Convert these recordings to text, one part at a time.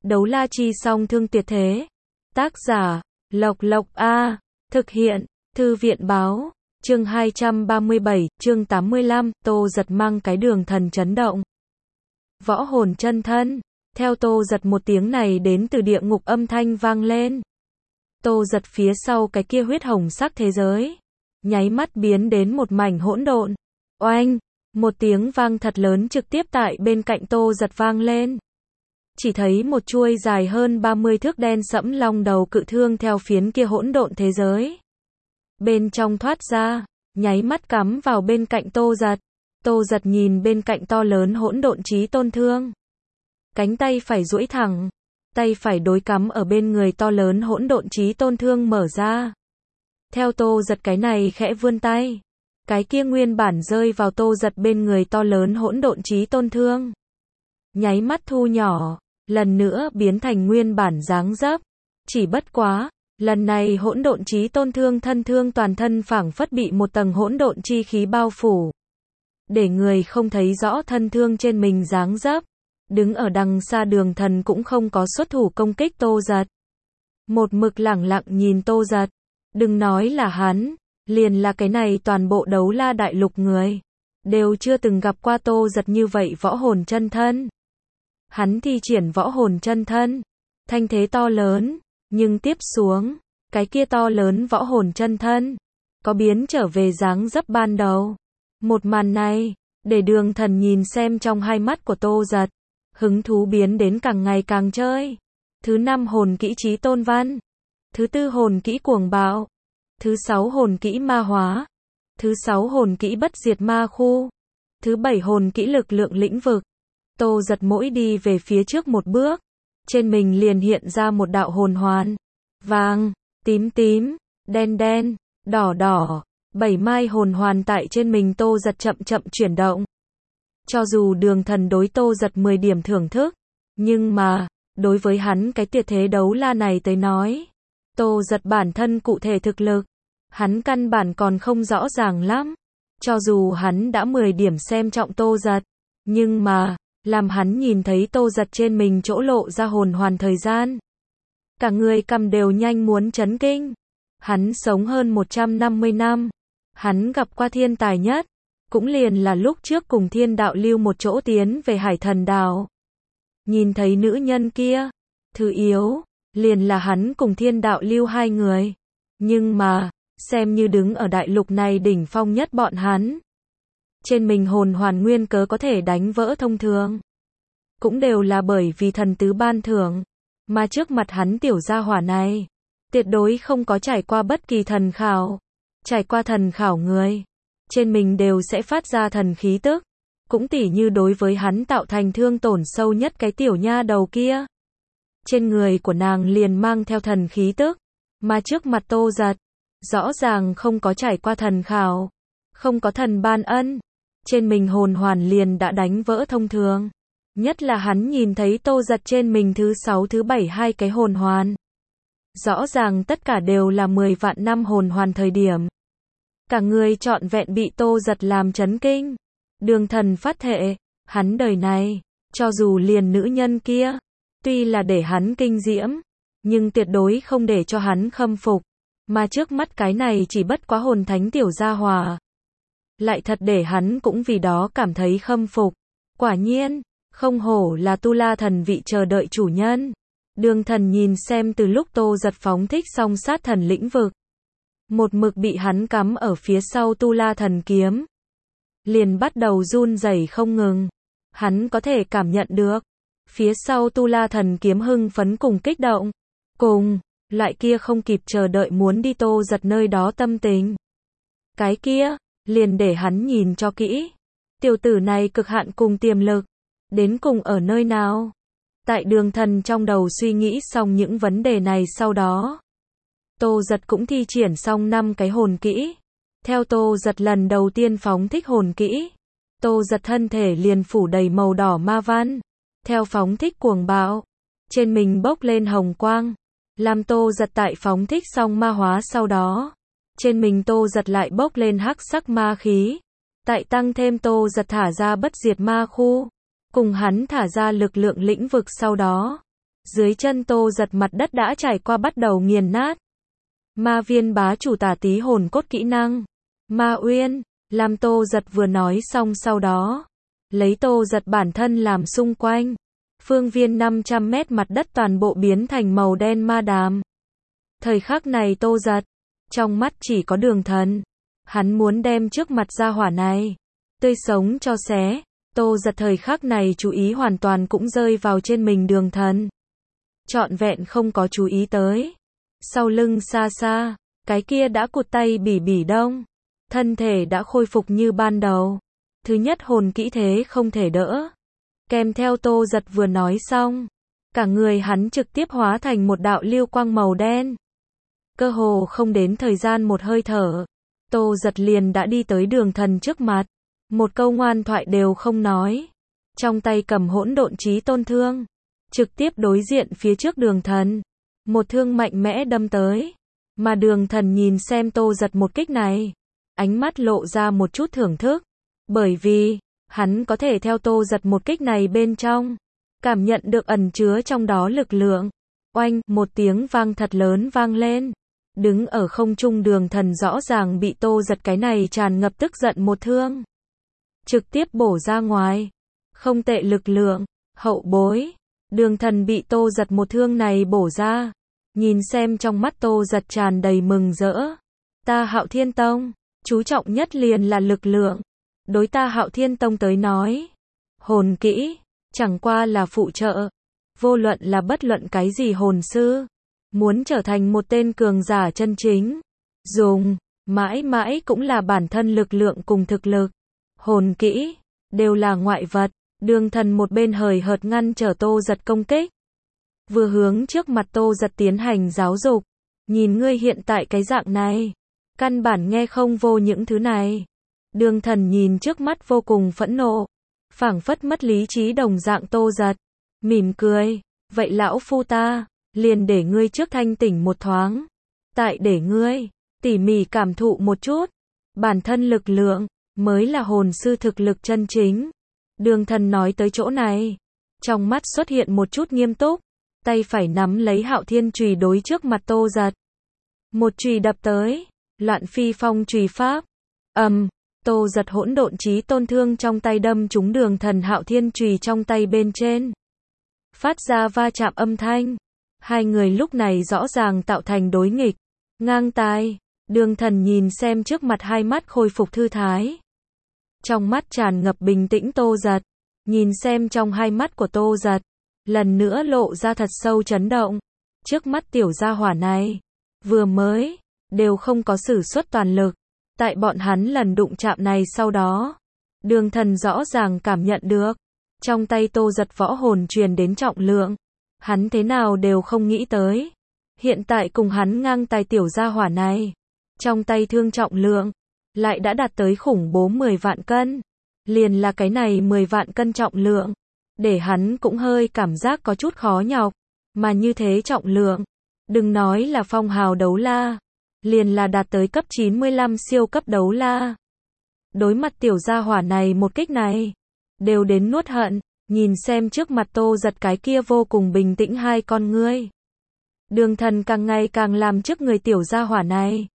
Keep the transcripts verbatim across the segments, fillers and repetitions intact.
Đấu la chi song thương tuyệt thế. Tác giả, Lộc Lộc A. Thực hiện, Thư viện báo. Chương hai trăm ba mươi bảy, chương tám mươi lăm, Tô Giật mang cái đường thần chấn động. Võ hồn chân thân. Theo Tô Giật một tiếng này đến từ địa ngục âm thanh vang lên. Tô Giật phía sau cái kia huyết hồng sắc thế giới, nháy mắt biến đến một mảnh hỗn độn. Oanh! Một tiếng vang thật lớn trực tiếp tại bên cạnh Tô Giật vang lên. Chỉ thấy một chuôi dài hơn ba mươi thước đen sẫm long đầu cự thương theo phiến kia hỗn độn thế giới bên trong thoát ra, nháy mắt cắm vào bên cạnh Tô Giật. Tô Giật nhìn bên cạnh to lớn hỗn độn chí tôn thương. Cánh tay phải duỗi thẳng, tay phải đối cắm ở bên người to lớn hỗn độn chí tôn thương mở ra. Theo Tô Giật cái này khẽ vươn tay, cái kia nguyên bản rơi vào Tô Giật bên người to lớn hỗn độn chí tôn thương, nháy mắt thu nhỏ, lần nữa biến thành nguyên bản dáng dấp. Chỉ bất quá, lần này hỗn độn chí tôn thương thân thương toàn thân phảng phất bị một tầng hỗn độn chi khí bao phủ, để người không thấy rõ thân thương trên mình dáng dấp. Đứng ở đằng xa Đường Thần cũng không có xuất thủ công kích Tô Giật, một mực lẳng lặng nhìn Tô Giật. Đừng nói là hắn, liền là cái này toàn bộ đấu la đại lục người, đều chưa từng gặp qua Tô Giật như vậy võ hồn chân thân. Hắn thi triển võ hồn chân thân, thanh thế to lớn, nhưng tiếp xuống, cái kia to lớn võ hồn chân thân, có biến trở về dáng dấp ban đầu. Một màn này, để Đường Thần nhìn xem trong hai mắt của Tô Giật, hứng thú biến đến càng ngày càng chơi. Thứ năm hồn kỹ chí tôn văn, thứ tư hồn kỹ cuồng bạo, thứ sáu hồn kỹ ma hóa, thứ sáu hồn kỹ bất diệt ma khu, thứ bảy hồn kỹ lực lượng lĩnh vực. Tô Giật mỗi đi về phía trước một bước, trên mình liền hiện ra một đạo hồn hoàn, vàng, tím tím, đen đen, đỏ đỏ, bảy mai hồn hoàn tại trên mình Tô Giật chậm chậm chuyển động. Cho dù Đường Thần đối Tô Giật mười điểm thưởng thức, nhưng mà, đối với hắn cái tuyệt thế đấu la này tới nói, Tô Giật bản thân cụ thể thực lực, hắn căn bản còn không rõ ràng lắm. Cho dù hắn đã mười điểm xem trọng Tô Giật, nhưng mà, làm hắn nhìn thấy Tô Giật trên mình chỗ lộ ra hồn hoàn thời gian, cả người cầm đều nhanh muốn chấn kinh. Hắn sống hơn một trăm năm mươi năm, hắn gặp qua thiên tài nhất, cũng liền là lúc trước cùng Thiên Đạo Lưu một chỗ tiến về Hải Thần Đảo. Nhìn thấy nữ nhân kia, thứ yếu, liền là hắn cùng Thiên Đạo Lưu hai người. Nhưng mà, xem như đứng ở đại lục này đỉnh phong nhất bọn hắn, trên mình hồn hoàn nguyên cớ có thể đánh vỡ thông thường, cũng đều là bởi vì thần tứ ban thưởng. Mà trước mặt hắn tiểu gia hỏa này, tuyệt đối không có trải qua bất kỳ thần khảo. Trải qua thần khảo người, trên mình đều sẽ phát ra thần khí tức. Cũng tỉ như đối với hắn tạo thành thương tổn sâu nhất cái tiểu nha đầu kia, trên người của nàng liền mang theo thần khí tức. Mà trước mặt Tô Giật, rõ ràng không có trải qua thần khảo, không có thần ban ân, trên mình hồn hoàn liền đã đánh vỡ thông thường. Nhất là hắn nhìn thấy Tô Giật trên mình thứ sáu thứ bảy hai cái hồn hoàn, rõ ràng tất cả đều là mười vạn năm hồn hoàn thời điểm, cả người trọn vẹn bị Tô Giật làm chấn kinh. Đường Thần phát thệ, hắn đời này, cho dù liền nữ nhân kia, tuy là để hắn kinh diễm, nhưng tuyệt đối không để cho hắn khâm phục. Mà trước mắt cái này chỉ bất quá hồn thánh tiểu gia hỏa, lại thật để hắn cũng vì đó cảm thấy khâm phục. Quả nhiên, không hổ là tu la thần vị chờ đợi chủ nhân. Đường Thần nhìn xem từ lúc Tô Giật phóng thích xong sát thần lĩnh vực, một mực bị hắn cắm ở phía sau tu la thần kiếm, liền bắt đầu run rẩy không ngừng. Hắn có thể cảm nhận được, phía sau tu la thần kiếm hưng phấn cùng kích động, cùng, loại kia không kịp chờ đợi muốn đi Tô Giật nơi đó tâm tình. Cái kia, liền để hắn nhìn cho kỹ. Tiểu tử này cực hạn cùng tiềm lực, đến cùng ở nơi nào? Tại Đường Thần trong đầu suy nghĩ xong những vấn đề này sau đó, Tô Giật cũng thi triển xong năm cái hồn kỹ. Theo Tô Giật lần đầu tiên phóng thích hồn kỹ, Tô Giật thân thể liền phủ đầy màu đỏ ma văn. Theo phóng thích cuồng bạo, trên mình bốc lên hồng quang. Làm Tô Giật tại phóng thích xong ma hóa sau đó, trên mình Tô Giật lại bốc lên hắc sắc ma khí. Tại tăng thêm Tô Giật thả ra bất diệt ma khu, cùng hắn thả ra lực lượng lĩnh vực sau đó, Dưới chân Tô Giật mặt đất đã trải qua bắt đầu nghiền nát. Ma viên bá chủ tả tí hồn cốt kỹ năng. Ma uyên, làm Tô Giật vừa nói xong sau đó. Lấy Tô Giật bản thân làm xung quanh. Phương viên năm trăm mét mặt đất toàn bộ biến thành màu đen ma đàm. Thời khắc này Tô Giật, trong mắt chỉ có Đường Thần. Hắn muốn đem trước mặt gia hỏa này tươi sống cho xé. Tô Giật thời khắc này chú ý hoàn toàn cũng rơi vào trên mình Đường Thần. Trọn vẹn không có chú ý tới. Sau lưng xa xa, cái kia đã cụt tay Bỉ Bỉ Đông. Thân thể đã khôi phục như ban đầu. Thứ nhất hồn kỹ thế không thể đỡ. Kèm theo Tô Giật vừa nói xong. Cả người hắn trực tiếp hóa thành một đạo lưu quang màu đen. Cơ hồ không đến thời gian một hơi thở. Tô Giật liền đã đi tới Đường Thần trước mặt. Một câu ngoan thoại đều không nói. Trong tay cầm hỗn độn chí tôn thương. Trực tiếp đối diện phía trước Đường Thần. Một thương mạnh mẽ đâm tới. Mà Đường Thần nhìn xem Tô Giật một kích này. Ánh mắt lộ ra một chút thưởng thức. Bởi vì, hắn có thể theo Tô Giật một kích này bên trong. Cảm nhận được ẩn chứa trong đó lực lượng. Oanh, một tiếng vang thật lớn vang lên. Đứng ở không trung Đường Thần rõ ràng bị Tô Giật cái này tràn ngập tức giận một thương. Trực tiếp bổ ra ngoài. Không tệ lực lượng, hậu bối. Đường Thần bị Tô Giật một thương này bổ ra. Nhìn xem trong mắt Tô Giật tràn đầy mừng rỡ. Ta Hạo Thiên Tông, chú trọng nhất liền là lực lượng. Đối ta Hạo Thiên Tông tới nói. Hồn kỹ, chẳng qua là phụ trợ. Vô luận là bất luận cái gì hồn sư. Muốn trở thành một tên cường giả chân chính. Dùng, mãi mãi cũng là bản thân lực lượng cùng thực lực. Hồn kỹ, đều là ngoại vật. Đường Thần một bên hời hợt ngăn trở Tô Giật công kích. Vừa hướng trước mặt Tô Giật tiến hành giáo dục. Nhìn ngươi hiện tại cái dạng này. Căn bản nghe không vô những thứ này. Đường Thần nhìn trước mắt vô cùng phẫn nộ. Phảng phất mất lý trí đồng dạng Tô Giật. Mỉm cười. Vậy lão phu ta, liền để ngươi trước thanh tỉnh một thoáng. Tại để ngươi, tỉ mỉ cảm thụ một chút. Bản thân lực lượng, mới là hồn sư thực lực chân chính. Đường Thần nói tới chỗ này. Trong mắt xuất hiện một chút nghiêm túc. Tay phải nắm lấy Hạo Thiên chùy đối trước mặt Tô Giật. Một chùy đập tới. Loạn phi phong chùy pháp. ầm, um, Tô Giật hỗn độn chí tôn thương trong tay đâm trúng Đường Thần Hạo Thiên chùy trong tay bên trên. Phát ra va chạm âm thanh. Hai người lúc này rõ ràng tạo thành đối nghịch. Ngang tai. Đường Thần nhìn xem trước mặt hai mắt khôi phục thư thái. Trong mắt tràn ngập bình tĩnh Tô Giật. Nhìn xem trong hai mắt của Tô Giật. Lần nữa lộ ra thật sâu chấn động. Trước mắt tiểu gia hỏa này. Vừa mới. Đều không có sử xuất toàn lực. Tại bọn hắn lần đụng chạm này sau đó. Đường Thần rõ ràng cảm nhận được. Trong tay Tô Giật võ hồn truyền đến trọng lượng. Hắn thế nào đều không nghĩ tới. Hiện tại cùng hắn ngang tài tiểu gia hỏa này. Trong tay thương trọng lượng. Lại đã đạt tới khủng bố mười vạn cân. Liền là cái này mười vạn cân trọng lượng. Để hắn cũng hơi cảm giác có chút khó nhọc. Mà như thế trọng lượng. Đừng nói là phong hào đấu la. Liền là đạt tới cấp chín mươi lăm siêu cấp đấu la. Đối mặt tiểu gia hỏa này một kích này. Đều đến nuốt hận. Nhìn xem trước mặt Tô Giật cái kia vô cùng bình tĩnh hai con ngươi. Đường Thần càng ngày càng làm trước người tiểu gia hỏa này.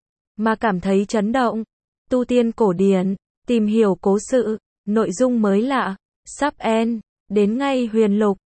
Mà cảm thấy chấn động. Tu tiên cổ điển. Tìm hiểu cố sự. Nội dung mới lạ. Sắp end. Đến ngay huyền lục.